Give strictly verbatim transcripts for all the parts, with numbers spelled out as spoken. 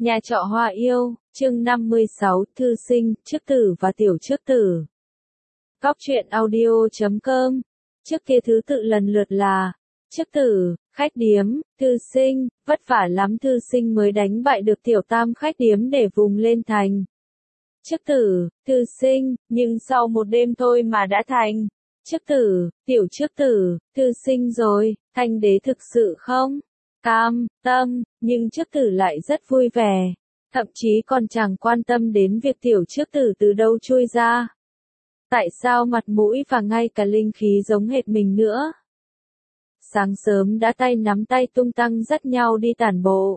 Nhà trọ Hoa Yêu, chương năm mươi sáu, thư sinh, trước tử và tiểu trước tử. Góc truyện audio chấm com. Trước kia thứ tự lần lượt là trước tử, khách điếm, thư sinh, vất vả lắm thư sinh mới đánh bại được tiểu tam khách điếm để vùng lên thành trước tử, thư sinh, nhưng sau một đêm thôi mà đã thành trước tử, tiểu trước tử, thư sinh rồi. Thanh đế thực sự không cam tâm, nhưng trước tử lại rất vui vẻ, thậm chí còn chẳng quan tâm đến việc tiểu trước tử từ đâu chui ra. Tại sao mặt mũi và ngay cả linh khí giống hệt mình nữa? Sáng sớm đã tay nắm tay tung tăng dắt nhau đi tản bộ.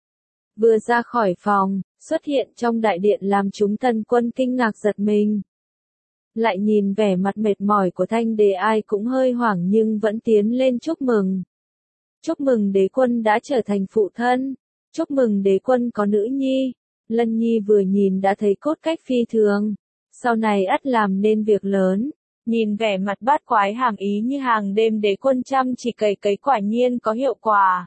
Vừa ra khỏi phòng, xuất hiện trong đại điện làm chúng thần quân kinh ngạc giật mình. Lại nhìn vẻ mặt mệt mỏi của Thanh đế, ai cũng hơi hoảng nhưng vẫn tiến lên chúc mừng. Chúc mừng đế quân đã trở thành phụ thân. Chúc mừng đế quân có nữ nhi. Lân Nhi vừa nhìn đã thấy cốt cách phi thường. Sau này ắt làm nên việc lớn. Nhìn vẻ mặt bát quái hàm ý như hàng đêm đế quân chăm chỉ cày cấy quả nhiên có hiệu quả.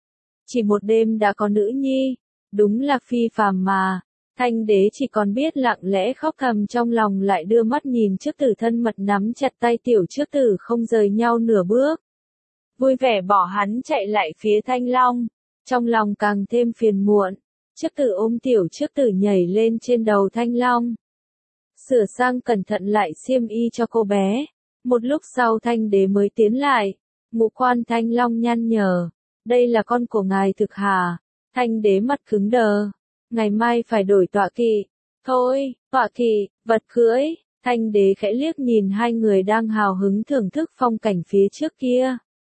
Chỉ một đêm đã có nữ nhi. Đúng là phi phàm mà. Thanh đế chỉ còn biết lặng lẽ khóc thầm trong lòng, lại đưa mắt nhìn trước tử thân mật nắm chặt tay tiểu trước tử không rời nhau nửa bước. Vui vẻ bỏ hắn chạy lại phía Thanh Long. Trong lòng càng thêm phiền muộn. Trước tử ôm tiểu trước tử nhảy lên trên đầu Thanh Long. Sửa sang cẩn thận lại xiêm y cho cô bé. Một lúc sau Thanh đế mới tiến lại. Ngũ quan Thanh Long nhăn nhở. Đây là con của ngài thực hả? Thanh đế mặt cứng đờ. Ngày mai phải đổi tọa kỵ. Thôi, tọa kỵ, vật cưỡi. Thanh đế khẽ liếc nhìn hai người đang hào hứng thưởng thức phong cảnh phía trước kia.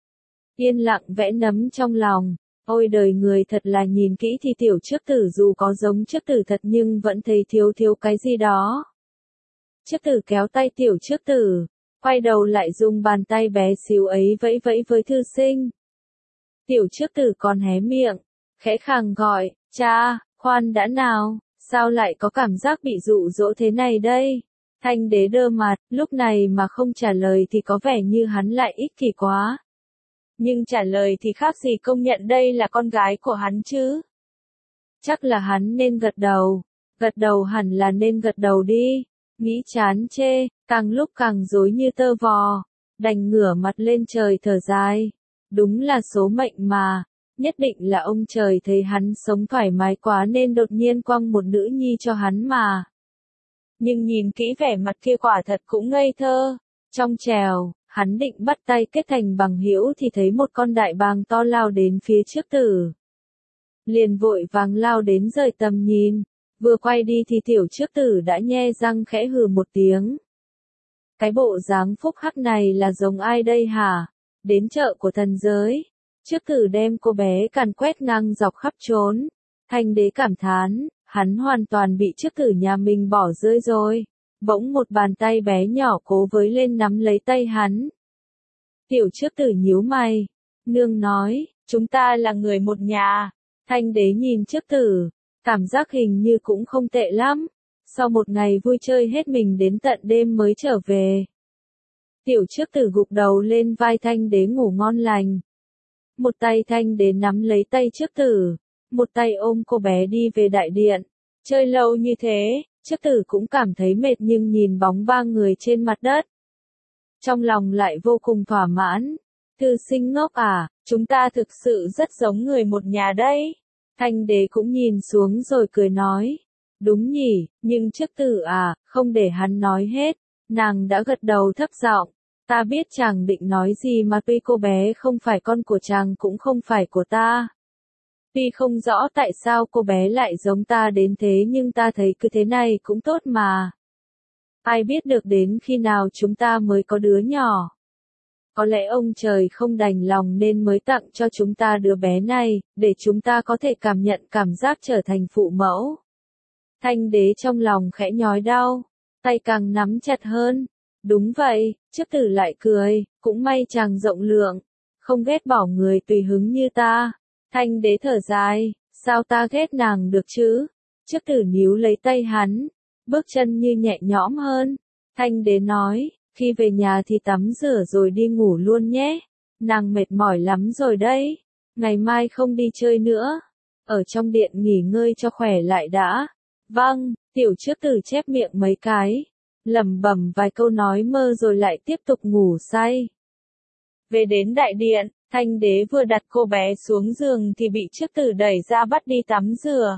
Yên lặng vẽ nấm trong lòng. Ôi đời người thật là nhìn kỹ thì tiểu trước tử dù có giống trước tử thật nhưng vẫn thấy thiếu thiếu cái gì đó. Trước tử kéo tay tiểu trước tử, quay đầu lại dùng bàn tay bé xíu ấy vẫy vẫy với thư sinh. Tiểu trước tử còn hé miệng, khẽ khàng gọi, cha, khoan đã nào, sao lại có cảm giác bị dụ dỗ thế này đây? Thanh đế đơ mặt, lúc này mà không trả lời thì có vẻ như hắn lại ích kỷ quá. Nhưng trả lời thì khác gì công nhận đây là con gái của hắn chứ. Chắc là hắn nên gật đầu, gật đầu hẳn là nên gật đầu đi. Nghĩ chán chê, càng lúc càng rối như tơ vò, đành ngửa mặt lên trời thở dài. Đúng là số mệnh mà, nhất định là ông trời thấy hắn sống thoải mái quá nên đột nhiên quăng một nữ nhi cho hắn mà. Nhưng nhìn kỹ vẻ mặt kia quả thật cũng ngây thơ, trong trèo. Hắn định bắt tay kết thành bằng hữu thì thấy một con đại bàng to lao đến phía trước tử. Liền vội vàng lao đến rời tầm nhìn, vừa quay đi thì tiểu trước tử đã nhe răng khẽ hừ một tiếng. Cái bộ dáng phúc hắc này là giống ai đây hả? Đến chợ của thần giới. Trước tử đem cô bé càn quét ngang dọc khắp trốn. Thanh đế cảm thán, hắn hoàn toàn bị trước tử nhà mình bỏ rơi rồi. Bỗng một bàn tay bé nhỏ cố với lên nắm lấy tay hắn. Tiểu trước tử nhíu mày. Nương nói, chúng ta là người một nhà. Thanh đế nhìn trước tử, cảm giác hình như cũng không tệ lắm. Sau một ngày vui chơi hết mình đến tận đêm mới trở về. Tiểu trước tử gục đầu lên vai thanh đế ngủ ngon lành. Một tay thanh đế nắm lấy tay trước tử, một tay ôm cô bé đi về đại điện. Chơi lâu như thế. Trước tử cũng cảm thấy mệt nhưng nhìn bóng ba người trên mặt đất. Trong lòng lại vô cùng thỏa mãn. Thư sinh ngốc à, chúng ta thực sự rất giống người một nhà đấy. Thanh đế cũng nhìn xuống rồi cười nói. Đúng nhỉ, nhưng trước tử à, không để hắn nói hết. Nàng đã gật đầu thấp giọng. Ta biết chàng định nói gì mà tuy cô bé không phải con của chàng cũng không phải của ta. Tuy không rõ tại sao cô bé lại giống ta đến thế nhưng ta thấy cứ thế này cũng tốt mà. Ai biết được đến khi nào chúng ta mới có đứa nhỏ. Có lẽ ông trời không đành lòng nên mới tặng cho chúng ta đứa bé này, để chúng ta có thể cảm nhận cảm giác trở thành phụ mẫu. Thanh đế trong lòng khẽ nhói đau, tay càng nắm chặt hơn. Đúng vậy, trước tử lại cười, cũng may chàng rộng lượng, không ghét bỏ người tùy hứng như ta. Thanh đế thở dài, sao ta ghét nàng được chứ? Trước tử níu lấy tay hắn, bước chân như nhẹ nhõm hơn. Thanh đế nói, khi về nhà thì tắm rửa rồi đi ngủ luôn nhé. Nàng mệt mỏi lắm rồi đấy, ngày mai không đi chơi nữa. ở trong điện nghỉ ngơi cho khỏe lại đã. Vâng, tiểu trước tử chép miệng mấy cái, lẩm bẩm vài câu nói mơ rồi lại tiếp tục ngủ say. Về đến đại điện, Thanh đế vừa đặt cô bé xuống giường thì bị trước tử đẩy ra bắt đi tắm rửa.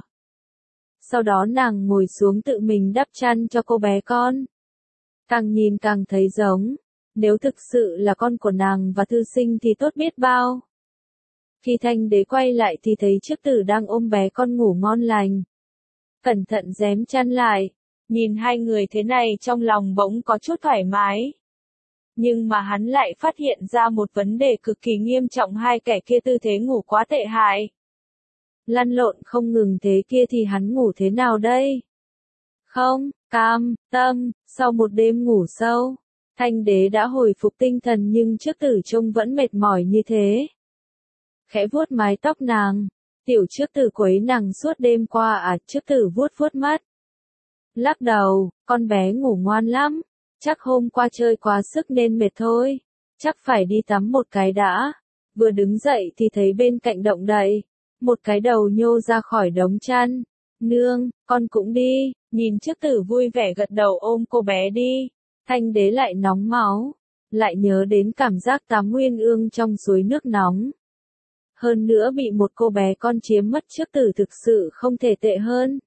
Sau đó nàng ngồi xuống tự mình đắp chăn cho cô bé con. Càng nhìn càng thấy giống, nếu thực sự là con của nàng và thư sinh thì tốt biết bao. Khi Thanh đế quay lại thì thấy trước tử đang ôm bé con ngủ ngon lành. Cẩn thận rém chăn lại, nhìn hai người thế này trong lòng bỗng có chút thoải mái. Nhưng mà hắn lại phát hiện ra một vấn đề cực kỳ nghiêm trọng, hai kẻ kia tư thế ngủ quá tệ hại. Lăn lộn không ngừng thế kia thì hắn ngủ thế nào đây? Không, cam, tâm, sau một đêm ngủ sâu, Thanh đế đã hồi phục tinh thần nhưng trước tử trông vẫn mệt mỏi như thế. Khẽ vuốt mái tóc nàng, tiểu trước tử quấy nàng suốt đêm qua à, trước tử vuốt vuốt mắt. Lắc đầu, con bé ngủ ngoan lắm, chắc hôm qua chơi quá sức nên mệt thôi, chắc phải đi tắm một cái đã. Vừa đứng dậy thì thấy bên cạnh động đậy, một cái đầu nhô ra khỏi đống chăn. Nương, con cũng đi, nhìn trước tử vui vẻ gật đầu ôm cô bé đi. Thanh đế lại nóng máu, lại nhớ đến cảm giác tắm nguyên ương trong suối nước nóng. Hơn nữa bị một cô bé con chiếm mất trước tử thực sự không thể tệ hơn.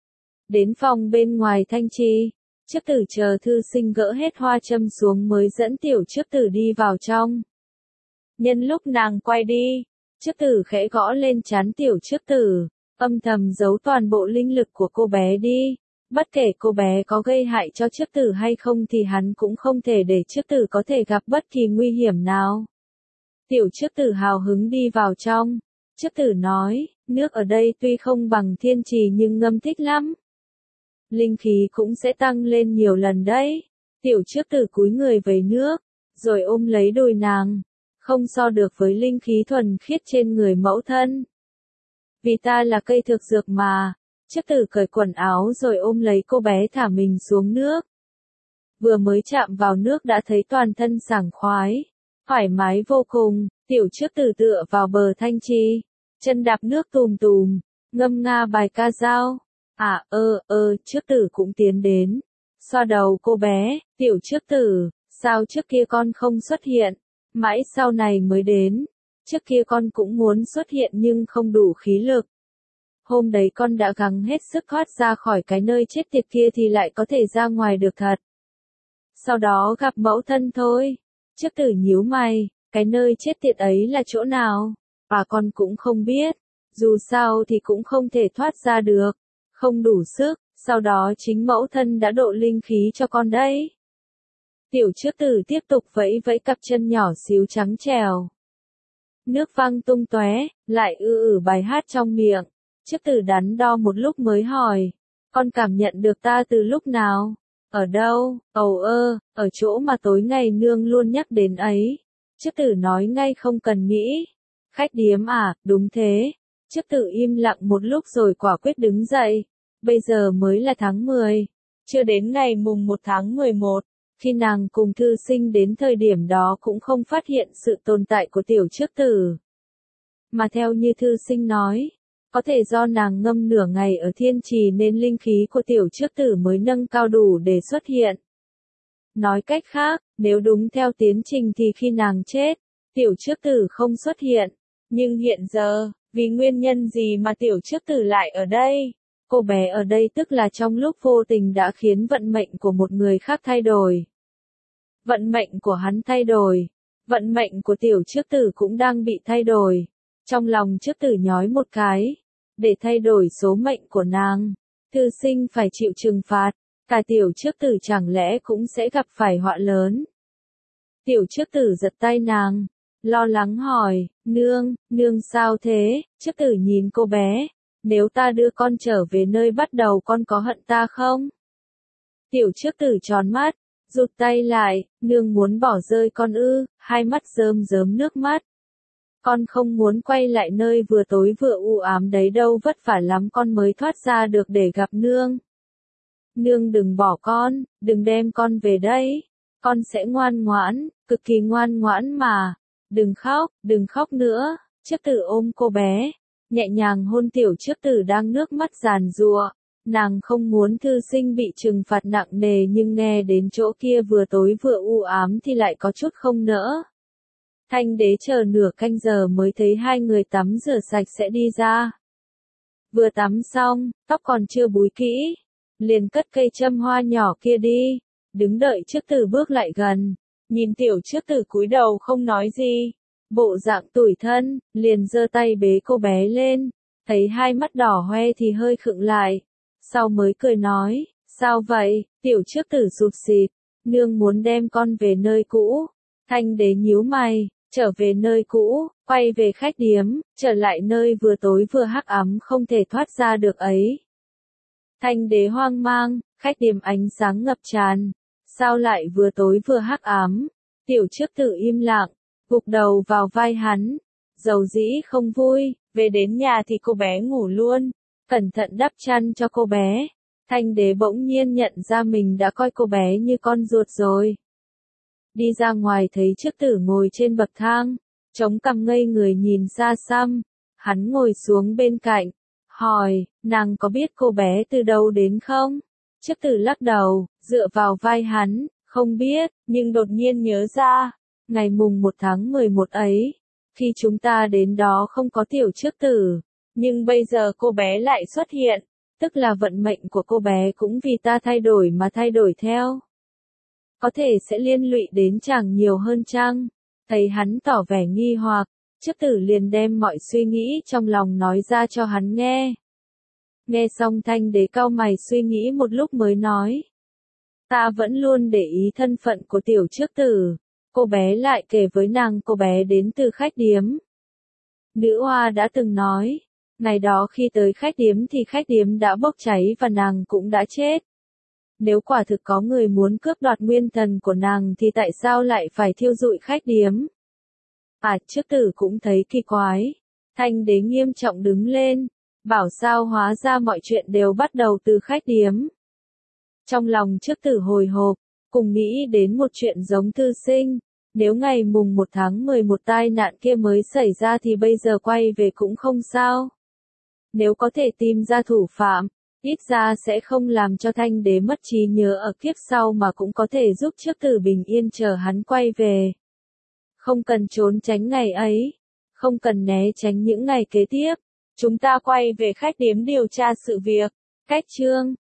Đến phòng bên ngoài thanh trì, trước tử chờ thư sinh gỡ hết hoa châm xuống mới dẫn tiểu trước tử đi vào trong. Nhân lúc nàng quay đi, trước tử khẽ gõ lên trán tiểu trước tử, âm thầm giấu toàn bộ linh lực của cô bé đi. Bất kể cô bé có gây hại cho trước tử hay không thì hắn cũng không thể để trước tử có thể gặp bất kỳ nguy hiểm nào. Tiểu trước tử hào hứng đi vào trong. Trước tử nói, nước ở đây tuy không bằng thiên trì nhưng ngâm thích lắm. Linh khí cũng sẽ tăng lên nhiều lần đấy. Tiểu trước tử cúi người về nước, rồi ôm lấy đùi nàng. Không so được với linh khí thuần khiết trên người mẫu thân. Vì ta là cây thực dược mà. Trước tử cởi quần áo rồi ôm lấy cô bé thả mình xuống nước. Vừa mới chạm vào nước đã thấy toàn thân sảng khoái, thoải mái vô cùng. Tiểu trước tử tựa vào bờ thanh trì, chân đạp nước tùm tùm, ngâm nga bài ca dao. À ơ ơ, trước tử cũng tiến đến, xoa đầu cô bé. Tiểu trước tử, sao trước kia con không xuất hiện, mãi sau này mới đến. Trước kia con cũng muốn xuất hiện nhưng không đủ khí lực. Hôm đấy con đã gắng hết sức thoát ra khỏi cái nơi chết tiệt kia thì lại có thể ra ngoài được thật. Sau đó gặp mẫu thân thôi. Trước tử nhíu mày, cái nơi chết tiệt ấy là chỗ nào? Và con cũng không biết, dù sao thì cũng không thể thoát ra được, không đủ sức, sau đó chính mẫu thân đã độ linh khí cho con đấy. Tiểu trước tử tiếp tục vẫy vẫy cặp chân nhỏ xíu trắng trèo. Nước văng tung tóe, lại ư ử bài hát trong miệng. Trước tử đắn đo một lúc mới hỏi, con cảm nhận được ta từ lúc nào? Ở đâu? Ầu ơ, ở chỗ mà tối ngày nương luôn nhắc đến ấy. Trước tử nói ngay không cần nghĩ. Khách điếm à, đúng thế. Trước tử im lặng một lúc rồi quả quyết đứng dậy. Bây giờ mới là tháng mười. Chưa đến ngày mùng một tháng mười một. Khi nàng cùng thư sinh đến thời điểm đó cũng không phát hiện sự tồn tại của tiểu trước tử. Mà theo như thư sinh nói, có thể do nàng ngâm nửa ngày ở thiên trì nên linh khí của tiểu trước tử mới nâng cao đủ để xuất hiện. Nói cách khác, nếu đúng theo tiến trình thì khi nàng chết, tiểu trước tử không xuất hiện. Nhưng hiện giờ, vì nguyên nhân gì mà tiểu trước tử lại ở đây? Cô bé ở đây tức là trong lúc vô tình đã khiến vận mệnh của một người khác thay đổi. Vận mệnh của hắn thay đổi. Vận mệnh của tiểu trước tử cũng đang bị thay đổi. Trong lòng trước tử nhói một cái. Để thay đổi số mệnh của nàng, thư sinh phải chịu trừng phạt. Cả tiểu trước tử chẳng lẽ cũng sẽ gặp phải họa lớn. Tiểu trước tử giật tay nàng, lo lắng hỏi, nương, nương sao thế? Trước tử nhìn cô bé, nếu ta đưa con trở về nơi bắt đầu con có hận ta không? Tiểu trước tử tròn mắt, rụt tay lại, nương muốn bỏ rơi con ư? Hai mắt rơm rớm nước mắt. Con không muốn quay lại nơi vừa tối vừa u ám đấy đâu, vất vả lắm con mới thoát ra được để gặp nương. Nương đừng bỏ con, đừng đem con về đây. Con sẽ ngoan ngoãn, cực kỳ ngoan ngoãn mà. Đừng khóc, đừng khóc nữa. Trước tử ôm cô bé, nhẹ nhàng hôn tiểu trước tử đang nước mắt giàn giụa. Nàng không muốn thư sinh bị trừng phạt nặng nề nhưng nghe đến chỗ kia vừa tối vừa u ám thì lại có chút không nỡ. Thanh đế chờ nửa canh giờ mới thấy hai người tắm rửa sạch sẽ đi ra. Vừa tắm xong, tóc còn chưa búi kỹ, liền cất cây châm hoa nhỏ kia đi, đứng đợi trước tử bước lại gần, nhìn tiểu trước tử cúi đầu không nói gì, bộ dạng tủi thân, liền giơ tay bế cô bé lên, thấy hai mắt đỏ hoe thì hơi khựng lại, sau mới cười nói, sao vậy, tiểu trước tử sụp xịt, nương muốn đem con về nơi cũ. Thanh đế nhíu mày, trở về nơi cũ, quay về khách điếm, trở lại nơi vừa tối vừa hắc ám không thể thoát ra được ấy. Thanh đế hoang mang, khách điếm ánh sáng ngập tràn, sao lại vừa tối vừa hắc ám, tiểu trước tử im lặng, gục đầu vào vai hắn, dầu dĩ không vui, về đến nhà thì cô bé ngủ luôn, cẩn thận đắp chăn cho cô bé. Thanh đế bỗng nhiên nhận ra mình đã coi cô bé như con ruột rồi. Đi ra ngoài thấy trước tử ngồi trên bậc thang, chống cằm ngây người nhìn xa xăm, hắn ngồi xuống bên cạnh, hỏi, nàng có biết cô bé từ đâu đến không? Trước tử lắc đầu, dựa vào vai hắn, không biết, nhưng đột nhiên nhớ ra, ngày mùng một tháng mười một ấy, khi chúng ta đến đó không có tiểu trước tử, nhưng bây giờ cô bé lại xuất hiện, tức là vận mệnh của cô bé cũng vì ta thay đổi mà thay đổi theo. Có thể sẽ liên lụy đến chàng nhiều hơn chăng? Thấy hắn tỏ vẻ nghi hoặc, trước tử liền đem mọi suy nghĩ trong lòng nói ra cho hắn nghe. Nghe xong thanh đế cau mày suy nghĩ một lúc mới nói. Ta vẫn luôn để ý thân phận của tiểu trước tử, cô bé lại kể với nàng cô bé đến từ khách điếm. Nữ hoa đã từng nói, ngày đó khi tới khách điếm thì khách điếm đã bốc cháy và nàng cũng đã chết. Nếu quả thực có người muốn cướp đoạt nguyên thần của nàng thì tại sao lại phải thiêu rụi khách điếm? À, trước tử cũng thấy kỳ quái. Thanh đế nghiêm trọng đứng lên, bảo sao hóa ra mọi chuyện đều bắt đầu từ khách điếm. Trong lòng trước tử hồi hộp, cùng nghĩ đến một chuyện giống thư sinh. Nếu ngày mùng một tháng mười một tai nạn kia mới xảy ra thì bây giờ quay về cũng không sao. Nếu có thể tìm ra thủ phạm, ít ra sẽ không làm cho thanh đế mất trí nhớ ở kiếp sau mà cũng có thể giúp trước tử bình yên chờ hắn quay về. Không cần trốn tránh ngày ấy, không cần né tránh những ngày kế tiếp, chúng ta quay về khách điếm điều tra sự việc. Cách chương